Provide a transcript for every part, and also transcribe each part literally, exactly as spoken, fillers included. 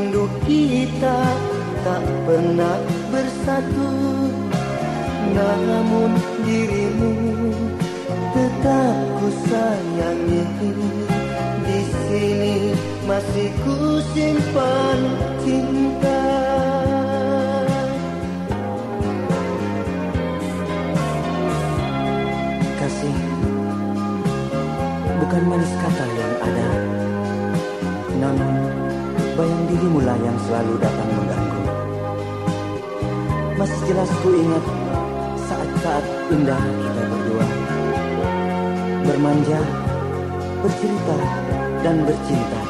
rindu kita tak pernah bersatu, namun dirimu tetap ku sayangi. Di sini masih ku simpan cinta. Kasih bukan manis kata yang ada, namun bayang dirimu lah yang selalu datang mengganggu. Masih jelas ku ingat saat-saat indah kita berdua, bermanja, bercerita, dan bercinta.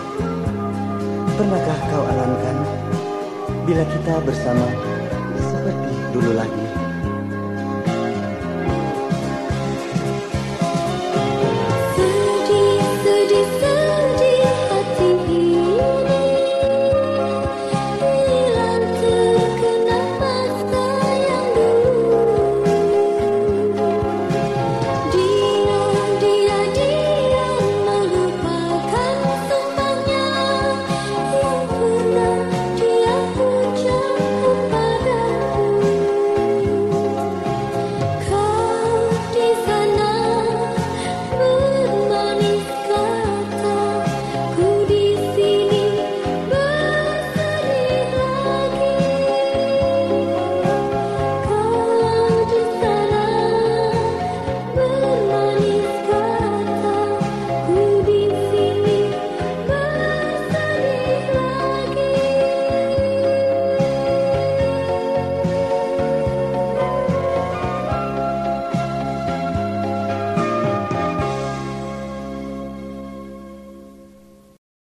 Pernahkah kau alangkan bila kita bersama seperti dulu lagi?